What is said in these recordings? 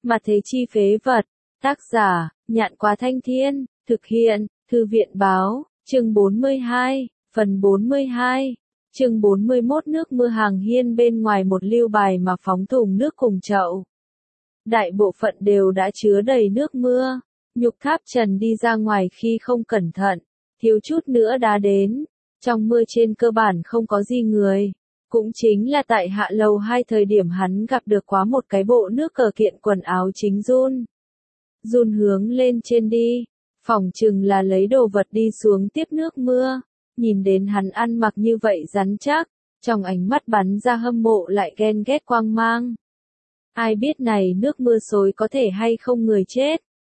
mà thế chi phế vật. Tác giả, Nhạn Quá Thanh Thiên, thực hiện, Thư viện Báo, chương 42, phần 42. Chương 41 nước mưa hàng hiên bên ngoài một lưu bài mà phóng thùng nước cùng chậu. Đại bộ phận đều đã chứa đầy nước mưa. Nhục Tháp Trần đi ra ngoài khi không cẩn thận, thiếu chút nữa đã đến. Trong mưa trên cơ bản không có gì người. Cũng chính là tại hạ lầu 2 thời điểm hắn gặp được quá một cái bộ nước cờ kiện quần áo chính run. Run hướng lên trên đi. Phỏng chừng là lấy đồ vật đi xuống tiếp nước mưa. Nhìn đến hắn ăn mặc như vậy rắn chắc, trong ánh mắt bắn ra hâm mộ lại ghen ghét quang mang. Ai biết này nước mưa xối có thể hay không người chết.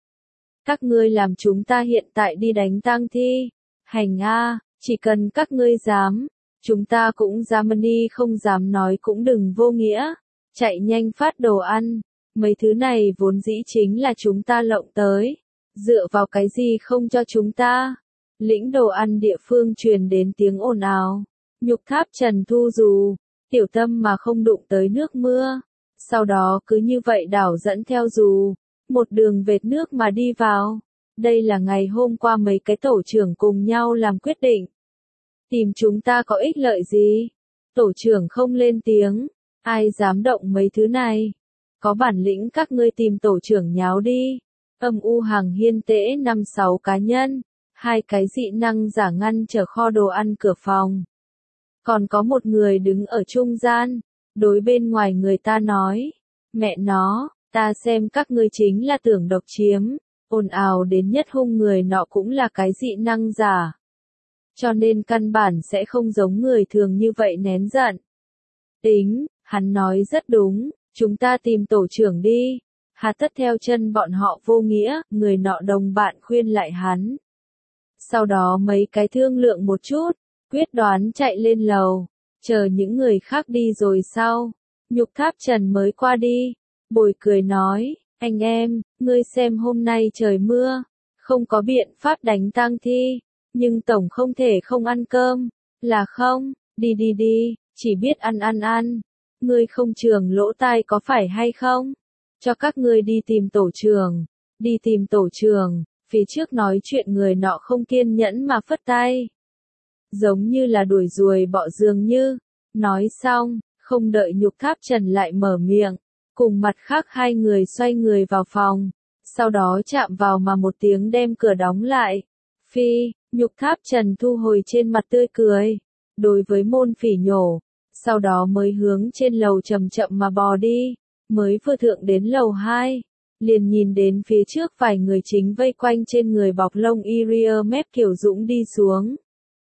Các ngươi làm chúng ta hiện tại đi đánh tang thi. Hành a, chỉ cần các ngươi dám, chúng ta cũng dám, đi không dám nói cũng đừng vô nghĩa. Chạy nhanh phát đồ ăn, mấy thứ này vốn dĩ chính là chúng ta lộng tới. Dựa vào cái gì không cho chúng ta? Lĩnh đồ ăn địa phương truyền đến tiếng ồn ào. Nhục Tháp Trần thu dù, tiểu tâm mà không đụng tới nước mưa. Sau đó cứ như vậy đảo dẫn theo dù, một đường vệt nước mà đi vào. Đây là ngày hôm qua mấy cái tổ trưởng cùng nhau làm quyết định. Tìm chúng ta có ích lợi gì? Tổ trưởng không lên tiếng, ai dám động mấy thứ này? Có bản lĩnh các ngươi tìm tổ trưởng nháo đi. Âm u hàng hiên tễ 5-6 cá nhân, 2 cái dị năng giả ngăn trở kho đồ ăn cửa phòng. Còn có một người đứng ở trung gian, đối bên ngoài người ta nói, mẹ nó, ta xem các ngươi chính là tưởng độc chiếm, ồn ào đến nhất hung người nọ cũng là cái dị năng giả. Cho nên căn bản sẽ không giống người thường như vậy nén giận. Tính, hắn nói rất đúng, chúng ta tìm tổ trưởng đi. Hà tất theo chân bọn họ vô nghĩa, người nọ đồng bạn khuyên lại hắn. Sau đó mấy cái thương lượng một chút, quyết đoán chạy lên lầu, chờ những người khác đi rồi sau. Nhục Tháp Trần mới qua đi, bồi cười nói, anh em, ngươi xem hôm nay trời mưa, không có biện pháp đánh tang thi, nhưng tổng không thể không ăn cơm, là không, đi, chỉ biết ăn. Ngươi không trường lỗ tai có phải hay không? Cho các ngươi đi tìm tổ trưởng, phía trước nói chuyện người nọ không kiên nhẫn mà phất tay. Giống như là đuổi ruồi bọ dường như, nói xong, không đợi Nhục Tháp Trần lại mở miệng, cùng mặt khác 2 người xoay người vào phòng, sau đó chạm vào mà một tiếng đem cửa đóng lại. Phi, Nhục Tháp Trần thu hồi trên mặt tươi cười, đối với môn phỉ nhổ, sau đó mới hướng trên lầu chậm chậm mà bò đi. Mới vừa thượng đến lầu 2, liền nhìn đến phía trước vài người chính vây quanh trên người bọc lông Irier mép Kiều Dũng đi xuống.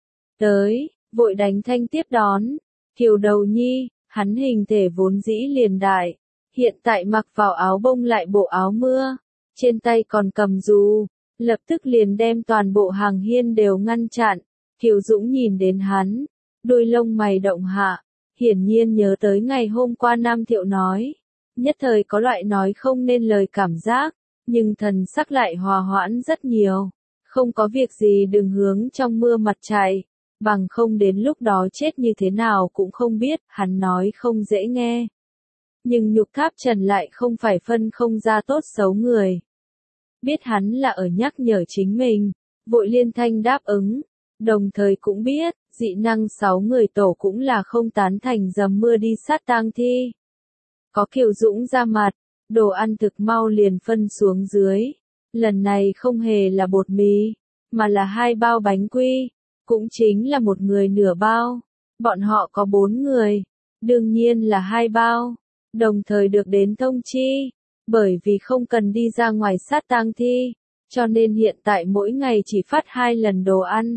Tới, vội đánh thanh tiếp đón. Kiều Đầu Nhi, hắn hình thể vốn dĩ liền đại, hiện tại mặc vào áo bông lại bộ áo mưa, trên tay còn cầm dù, lập tức liền đem toàn bộ hàng hiên đều ngăn chặn. Kiều Dũng nhìn đến hắn, đôi lông mày động hạ, hiển nhiên nhớ tới ngày hôm qua Nam Thiệu nói. Nhất thời có loại nói không nên lời cảm giác, nhưng thần sắc lại hòa hoãn rất nhiều. Không có việc gì đừng hướng trong mưa mặt chạy, bằng không đến lúc đó chết như thế nào cũng không biết, hắn nói không dễ nghe. Nhưng Nhục Tháp Trần lại không phải phân không ra tốt xấu người. Biết hắn là ở nhắc nhở chính mình, vội liên thanh đáp ứng, đồng thời cũng biết, dị năng 6 người tổ cũng là không tán thành dầm mưa đi sát tang thi. Có Kiều Dũng ra mặt, đồ ăn thực mau liền phân xuống dưới. Lần này không hề là bột mì, mà là 2 bao bánh quy, cũng chính là một người nửa bao. Bọn họ có 4 người, đương nhiên là 2 bao, đồng thời được đến thông chi, bởi vì không cần đi ra ngoài sát tang thi, cho nên hiện tại mỗi ngày chỉ phát 2 lần đồ ăn.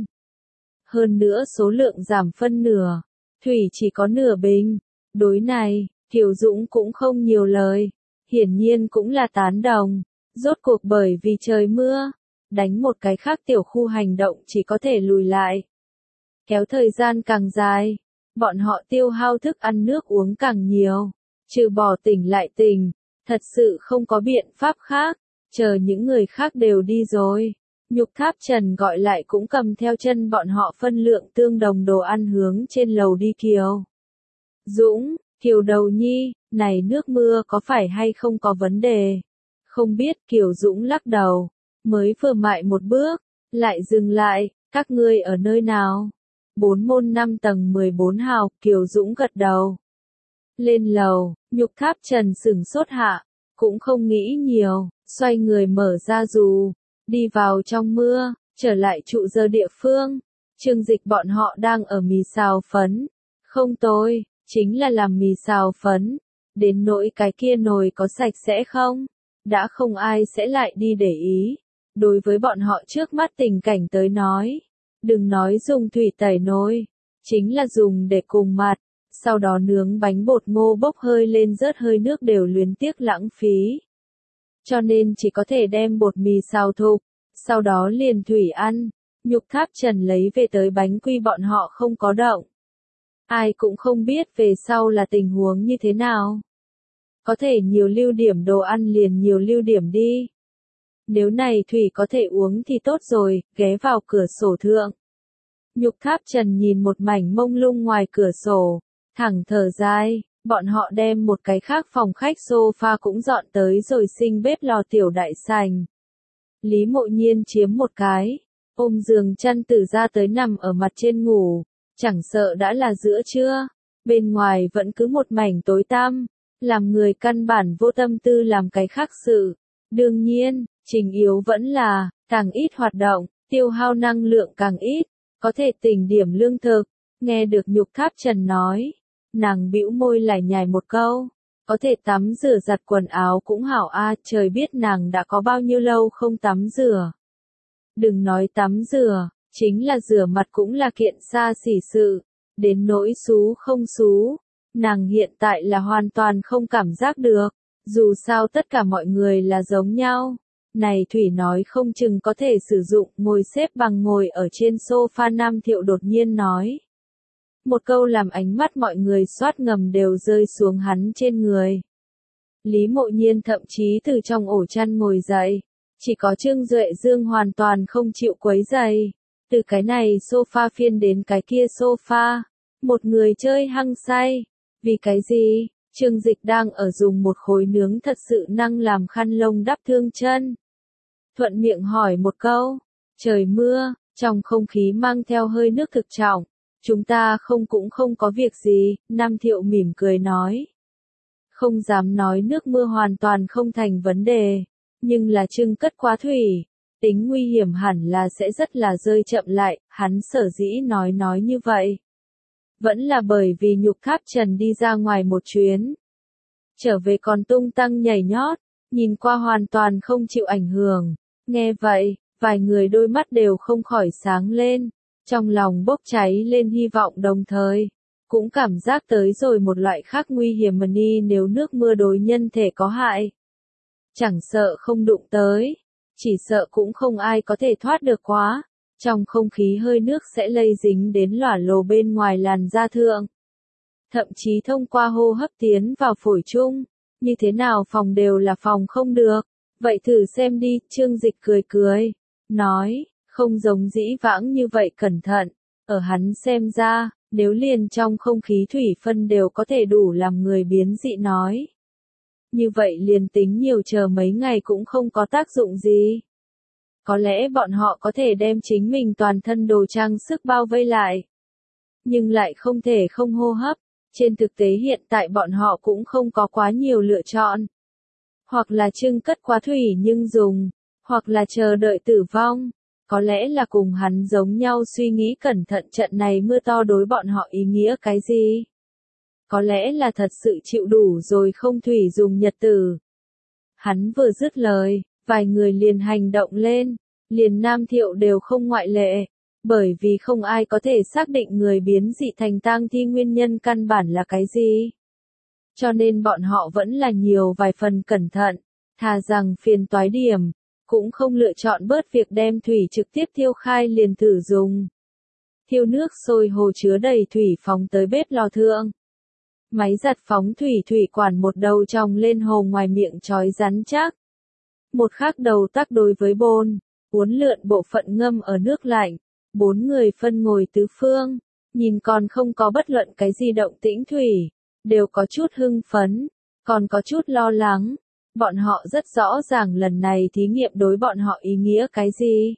Hơn nữa số lượng giảm phân nửa, thủy chỉ có nửa bình. Đối này, Kiều Dũng cũng không nhiều lời, hiển nhiên cũng là tán đồng, rốt cuộc bởi vì trời mưa, đánh một cái khác tiểu khu hành động chỉ có thể lùi lại. Kéo thời gian càng dài, bọn họ tiêu hao thức ăn nước uống càng nhiều, trừ bỏ tỉnh lại tỉnh, thật sự không có biện pháp khác, chờ những người khác đều đi rồi. Nhục Tháp Trần gọi lại cũng cầm theo chân bọn họ phân lượng tương đồng đồ ăn hướng trên lầu đi. Kiều Dũng, Kiều Đầu Nhi, này nước mưa có phải hay không có vấn đề? Không biết, Kiều Dũng lắc đầu, mới vừa mại một bước, lại dừng lại, các ngươi ở nơi nào? 4 môn 5 tầng 14 hào, Kiều Dũng gật đầu. Lên lầu, Nhục Tháp Trần sửng sốt hạ, cũng không nghĩ nhiều, xoay người mở ra dù, đi vào trong mưa, trở lại trụ giờ địa phương. Trương Dịch bọn họ đang ở mì xào phấn. Không tôi, chính là làm mì xào phấn. Đến nỗi cái kia nồi có sạch sẽ không? Đã không ai sẽ lại đi để ý. Đối với bọn họ trước mắt tình cảnh tới nói, đừng nói dùng thủy tẩy nồi, chính là dùng để cùng mặt, sau đó nướng bánh bột ngô bốc hơi lên rớt hơi nước đều luyến tiếc lãng phí. Cho nên chỉ có thể đem bột mì xào thục, sau đó liền thủy ăn. Nhục Tháp Trần lấy về tới bánh quy bọn họ không có động. Ai cũng không biết về sau là tình huống như thế nào. Có thể nhiều lưu điểm đồ ăn liền nhiều lưu điểm đi. Nếu này thủy có thể uống thì tốt rồi, ghé vào cửa sổ thượng. Nhục Tháp Trần nhìn một mảnh mông lung ngoài cửa sổ, thẳng thở dài, bọn họ đem một cái khác phòng khách sofa cũng dọn tới rồi sinh bếp lò tiểu đại sành. Lý Mộ Nhiên chiếm một cái, ôm giường chăn từ ra tới nằm ở mặt trên ngủ, chẳng sợ đã là giữa trưa, bên ngoài vẫn cứ một mảnh tối tăm, làm người căn bản vô tâm tư làm cái khác sự. Đương nhiên, trình yếu vẫn là, càng ít hoạt động, tiêu hao năng lượng càng ít, có thể tỉnh điểm lương thực. Nghe được Nhục Tháp Trần nói, nàng bĩu môi lải nhải một câu, có thể tắm rửa giặt quần áo cũng hảo a, trời biết nàng đã có bao nhiêu lâu không tắm rửa. Đừng nói tắm rửa, chính là rửa mặt cũng là kiện xa xỉ sự, đến nỗi xú không xú, nàng hiện tại là hoàn toàn không cảm giác được, dù sao tất cả mọi người là giống nhau. Này Thủy nói không chừng có thể sử dụng, ngồi xếp bằng ngồi ở trên sofa. Nam Thiệu đột nhiên nói. Một câu làm ánh mắt mọi người xoát ngầm đều rơi xuống hắn trên người. Lý Mộ Nhiên thậm chí từ trong ổ chăn ngồi dậy. Chỉ có Trương Duệ Dương hoàn toàn không chịu quấy giày. Từ cái này sofa phiên đến cái kia sofa. Một người chơi hăng say. Vì cái gì? Trương Dịch đang ở dùng một khối nướng thật sự năng làm khăn lông đắp thương chân. Thuận miệng hỏi một câu. Trời mưa, trong không khí mang theo hơi nước thực trọng. Chúng ta cũng không có việc gì, Nam Thiệu mỉm cười nói. Không dám nói nước mưa hoàn toàn không thành vấn đề, nhưng là trưng cất quá thủy, tính nguy hiểm hẳn là sẽ rất là rơi chậm lại, hắn sở dĩ nói như vậy. Vẫn là bởi vì Nhục Tháp Trần đi ra ngoài một chuyến. Trở về còn tung tăng nhảy nhót, nhìn qua hoàn toàn không chịu ảnh hưởng. Nghe vậy, vài người đôi mắt đều không khỏi sáng lên. Trong lòng bốc cháy lên hy vọng đồng thời, cũng cảm giác tới rồi một loại khác nguy hiểm mà ni nếu nước mưa đối nhân thể có hại. Chẳng sợ không đụng tới, chỉ sợ cũng không ai có thể thoát được quá, trong không khí hơi nước sẽ lây dính đến lỏa lồ bên ngoài làn da thượng. Thậm chí thông qua hô hấp tiến vào phổi chung, như thế nào phòng đều là phòng không được, vậy thử xem đi, Trương Dịch cười, nói. Không giống dĩ vãng như vậy cẩn thận, ở hắn xem ra, nếu liền trong không khí thủy phân đều có thể đủ làm người biến dị nói. Như vậy liền tính nhiều chờ mấy ngày cũng không có tác dụng gì. Có lẽ bọn họ có thể đem chính mình toàn thân đồ trang sức bao vây lại. Nhưng lại không thể không hô hấp, trên thực tế hiện tại bọn họ cũng không có quá nhiều lựa chọn. Hoặc là trưng cất quá thủy nhưng dùng, hoặc là chờ đợi tử vong. Có lẽ là cùng hắn giống nhau suy nghĩ cẩn thận trận này mưa to đối bọn họ ý nghĩa cái gì. Có lẽ là thật sự chịu đủ rồi không thủy dùng nhật tử. Hắn vừa dứt lời, vài người liền hành động lên, liền Nam Thiệu đều không ngoại lệ, bởi vì không ai có thể xác định người biến dị thành tang thi nguyên nhân căn bản là cái gì. Cho nên bọn họ vẫn là nhiều vài phần cẩn thận, thà rằng phiền toái điểm. Cũng không lựa chọn bớt việc đem thủy trực tiếp thiêu khai liền thử dùng. Thiêu nước sôi hồ chứa đầy thủy phóng tới bếp lò thượng. Máy giặt phóng thủy quản một đầu tròng lên hồ ngoài miệng chói rắn chắc. Một khác đầu tắc đối với bồn, uốn lượn bộ phận ngâm ở nước lạnh. 4 người phân ngồi tứ phương, nhìn còn không có bất luận cái gì động tĩnh thủy, đều có chút hưng phấn, còn có chút lo lắng. Bọn họ rất rõ ràng lần này thí nghiệm đối bọn họ ý nghĩa cái gì.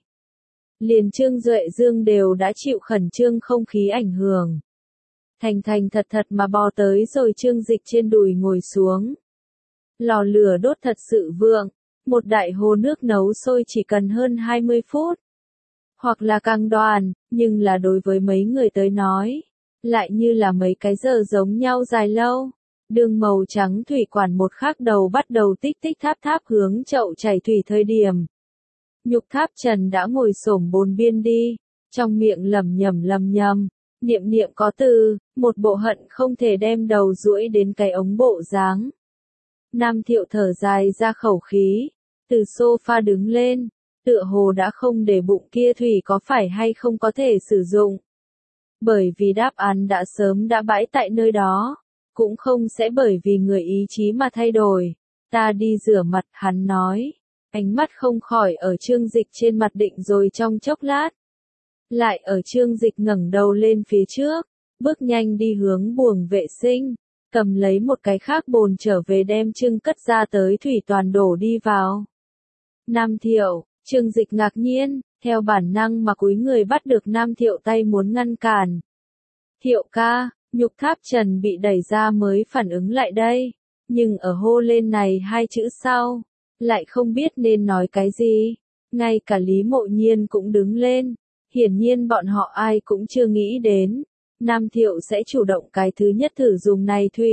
Liền Trương Duệ Dương đều đã chịu khẩn trương không khí ảnh hưởng. Thành thành thật thật mà bò tới rồi Trương Dịch trên đùi ngồi xuống. Lò lửa đốt thật sự vượng, một đại hồ nước nấu sôi chỉ cần hơn 20 phút. Hoặc là càng đoàn, nhưng là đối với mấy người tới nói, lại như là mấy cái giờ giống nhau dài lâu. Đường màu trắng thủy quản một khắc đầu bắt đầu tích tích tháp tháp hướng chậu chảy thủy thời điểm. Nhục Tháp Trần đã ngồi xổm bồn biên đi, trong miệng lẩm nhẩm, niệm niệm có từ, một bộ hận không thể đem đầu duỗi đến cái ống bộ dáng. Nam Thiệu thở dài ra khẩu khí, từ sofa đứng lên, tựa hồ đã không để bụng kia thủy có phải hay không có thể sử dụng. Bởi vì đáp án đã sớm đã bãi tại nơi đó, cũng không sẽ bởi vì người ý chí mà thay đổi. Ta đi rửa mặt, hắn nói. Ánh mắt không khỏi ở Trương Dịch trên mặt định rồi trong chốc lát. Lại ở Trương Dịch ngẩng đầu lên phía trước, bước nhanh đi hướng buồng vệ sinh, cầm lấy một cái khác bồn trở về đem Trương cất ra tới thủy toàn đổ đi vào. Nam Thiệu, Trương Dịch ngạc nhiên, theo bản năng mà cúi người bắt được Nam Thiệu tay muốn ngăn cản. Thiệu ca, Nhục Tháp Trần bị đẩy ra mới phản ứng lại đây, nhưng ở hô lên này hai chữ sau, lại không biết nên nói cái gì. Ngay cả Lý Mộ Nhiên cũng đứng lên, hiển nhiên bọn họ ai cũng chưa nghĩ đến, Nam Thiệu sẽ chủ động cái thứ nhất thử dùng này thủy.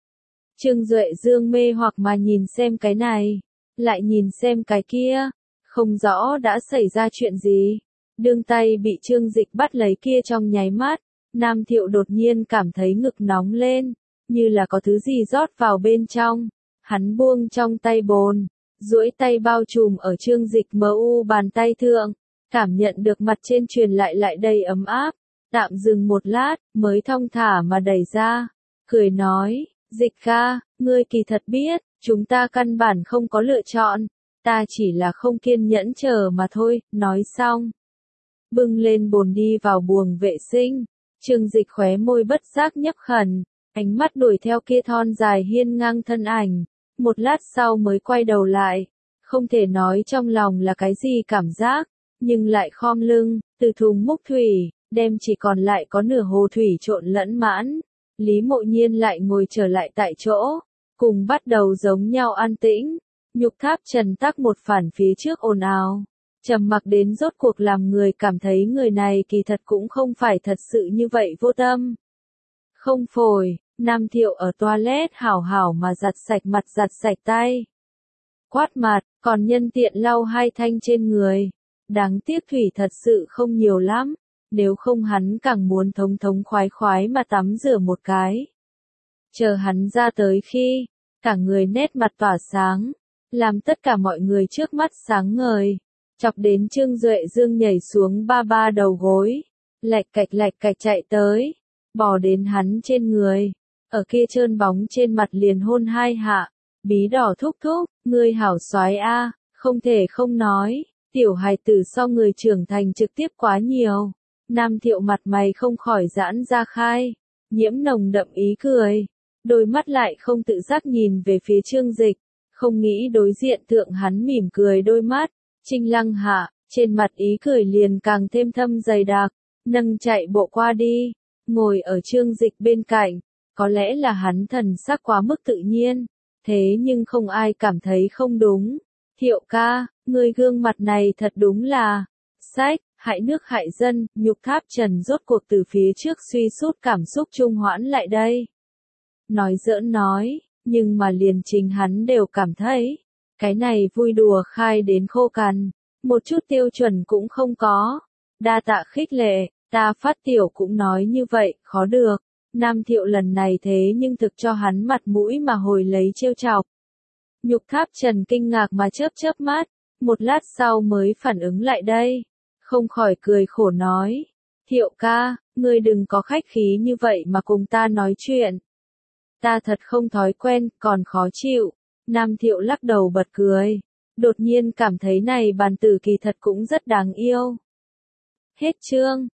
Trương Duệ Dương mê hoặc mà nhìn xem cái này, lại nhìn xem cái kia, không rõ đã xảy ra chuyện gì. Đương tay bị Trương Dịch bắt lấy kia trong nháy mắt, Nam Thiệu đột nhiên cảm thấy ngực nóng lên, như là có thứ gì rót vào bên trong. Hắn buông trong tay bồn, duỗi tay bao trùm ở Trương Dịch mu bàn tay thượng, cảm nhận được mặt trên truyền lại đầy ấm áp, tạm dừng một lát, mới thong thả mà đẩy ra, cười nói, Dịch ca, ngươi kỳ thật biết, chúng ta căn bản không có lựa chọn, ta chỉ là không kiên nhẫn chờ mà thôi. Nói xong, bưng lên bồn đi vào buồng vệ sinh. Trương Dịch khóe môi bất giác nhấp khẩn, ánh mắt đuổi theo kia thon dài hiên ngang thân ảnh, một lát sau mới quay đầu lại, không thể nói trong lòng là cái gì cảm giác, nhưng lại khom lưng, từ thùng múc thủy, đem chỉ còn lại có nửa hồ thủy trộn lẫn mãn. Lý Mộ Nhiên lại ngồi trở lại tại chỗ, cùng bắt đầu giống nhau an tĩnh. Nhục Tháp Trần tắc một phản phía trước ồn ào, trầm mặc đến rốt cuộc làm người cảm thấy người này kỳ thật cũng không phải thật sự như vậy vô tâm. Không phổi, Nam Thiệu ở toilet hảo hảo mà giặt sạch mặt giặt sạch tay. Quát mặt, còn nhân tiện lau hai thanh trên người. Đáng tiếc thủy thật sự không nhiều lắm, nếu không hắn càng muốn thống khoái mà tắm rửa một cái. Chờ hắn ra tới khi, cả người nét mặt tỏa sáng, làm tất cả mọi người trước mắt sáng ngời, chọc đến Trương Duệ Dương nhảy xuống ba đầu gối, lạch cạch chạy tới, bò đến hắn trên người, ở kia trơn bóng trên mặt liền hôn hai hạ, bí đỏ thúc, ngươi hảo soái a, không thể không nói, tiểu hài tử so người trưởng thành trực tiếp quá nhiều. Nam Thiệu mặt mày không khỏi giãn ra khai, nhiễm nồng đậm ý cười, đôi mắt lại không tự giác nhìn về phía Trương Dịch, không nghĩ đối diện thượng hắn mỉm cười đôi mắt. Trinh Lăng hạ, trên mặt ý cười liền càng thêm thâm dày đặc, nâng chạy bộ qua đi, ngồi ở Trương Dịch bên cạnh, có lẽ là hắn thần sắc quá mức tự nhiên, thế nhưng không ai cảm thấy không đúng. Thiệu ca, người gương mặt này thật đúng là, sách, hại nước hại dân. Nhục Tháp Trần rốt cuộc từ phía trước suy sút cảm xúc trung hoãn lại đây. Nói giỡn nói, nhưng mà liền chính hắn đều cảm thấy, cái này vui đùa khai đến khô cằn, một chút tiêu chuẩn cũng không có. Đa tạ khích lệ, ta phát tiểu cũng nói như vậy, khó được. Nam Thiệu lần này thế nhưng thực cho hắn mặt mũi mà hồi lấy trêu chọc. Nhục Tháp Trần kinh ngạc mà chớp mắt, một lát sau mới phản ứng lại đây, không khỏi cười khổ nói, Thiệu ca, ngươi đừng có khách khí như vậy mà cùng ta nói chuyện. Ta thật không thói quen, còn khó chịu. Nam Thiệu lắc đầu bật cười, đột nhiên cảm thấy này bàn tử kỳ thật cũng rất đáng yêu. Hết chương.